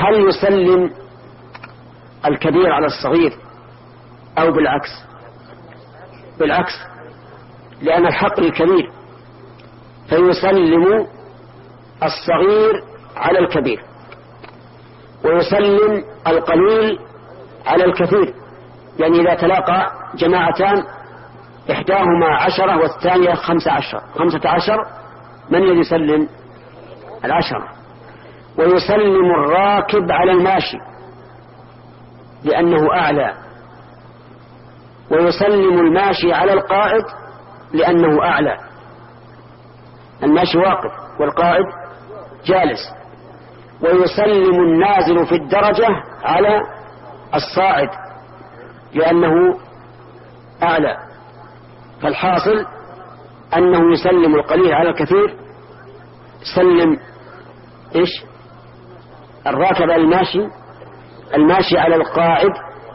هل يسلم الكبير على الصغير أو بالعكس؟ بالعكس، لأن الحق للكبير، فيسلم الصغير على الكبير، ويسلم القليل على الكثير. يعني إذا تلاقى جماعتان إحداهما 10 والثانية 15، من الذي يسلم؟ 10. ويسلم الراكب على الماشي لأنه أعلى، ويسلم الماشي على القائد لأنه أعلى. الماشي واقف والقائد جالس. ويسلم النازل في الدرجة على الصاعد لأنه أعلى. فالحاصل أنه يسلم القليل على الكثير. سلم إيش؟ الراكب على الماشي على القاعد،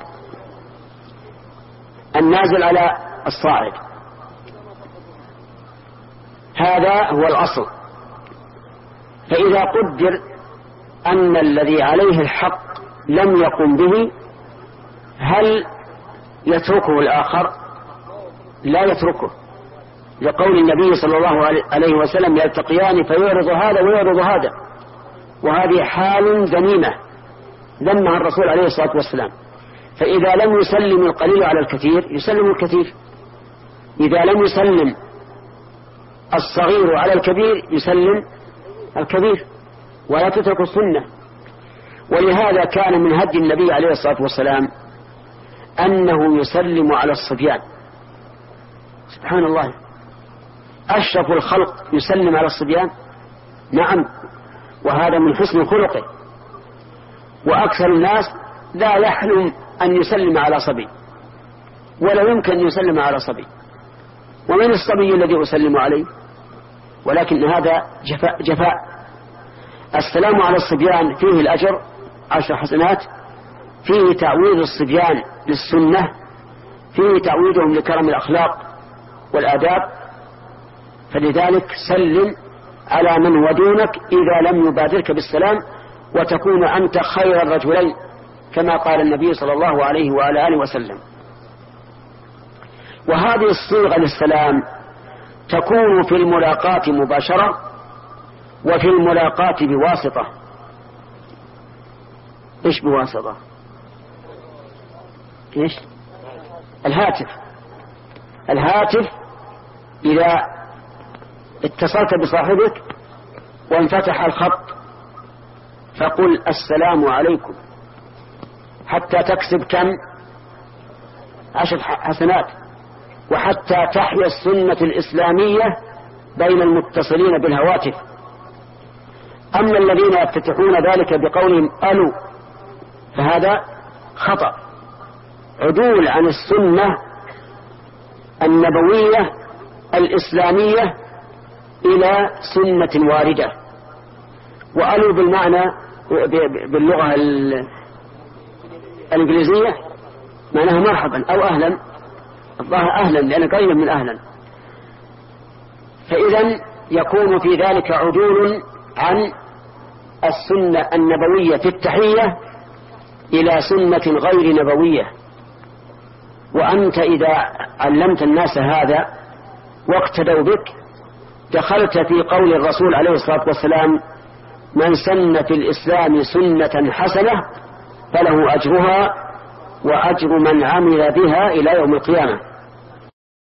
النازل على الصاعد. هذا هو الأصل. فإذا قدر أن الذي عليه الحق لم يقم به، هل يتركه الآخر؟ لا يتركه، لقول النبي صلى الله عليه وسلم: يلتقيان فيعرض هذا ويعرض هذا. وهذه حال ذميمة ذمها الرسول عليه الصلاة والسلام. فإذا لم يسلم القليل على الكثير يسلم الكثير، إذا لم يسلم الصغير على الكبير يسلم الكبير، ولا تترك السنة. ولهذا كان من هدي النبي عليه الصلاة والسلام أنه يسلم على الصبيان. سبحان الله، أشرف الخلق يسلم على الصبيان؟ نعم، وهذا من حسن خلقه. وأكثر الناس لا يحلم أن يسلم على صبي، ولا يمكن أن يسلم على صبي. ومن الصبي الذي أسلم عليه؟ ولكن هذا جفاء. السلام على الصبيان فيه الأجر 10 حسنات، فيه تعويض الصبيان للسنة، فيه تعويضهم لكرم الأخلاق والآداب. فلذلك سلم على من هو دونك إذا لم يبادرك بالسلام، وتكون أنت خير الرجلين كما قال النبي صلى الله عليه وعلى آله وسلم. وهذه الصيغة للسلام تكون في الملاقاة مباشرة، وفي الملاقاة بواسطة. إيش بواسطة؟ إيش؟ الهاتف إذا اتصلت بصاحبك وانفتح الخط فقل: السلام عليكم، حتى تكسب كم؟ 10 حسنات، وحتى تحيا السنة الإسلامية بين المتصلين بالهواتف. أما الذين يفتتحون ذلك بقولهم ألو فهذا خطأ، عدول عن السنة النبوية الإسلامية إلى سنة واردة. وألو بالمعنى باللغة الإنجليزية معناها مرحبا أو أهلا، الظاهر أهلا لأن قريبا من أهلا. فإذا يكون في ذلك عدول عن السنة النبوية في التحية إلى سنة غير نبوية. وأنت إذا علمت الناس هذا واقتدوا بك دخلت في قول الرسول عليه الصلاة والسلام: من سن في الإسلام سنة حسنة فله أجرها وأجر من عمل بها إلى يوم القيامة.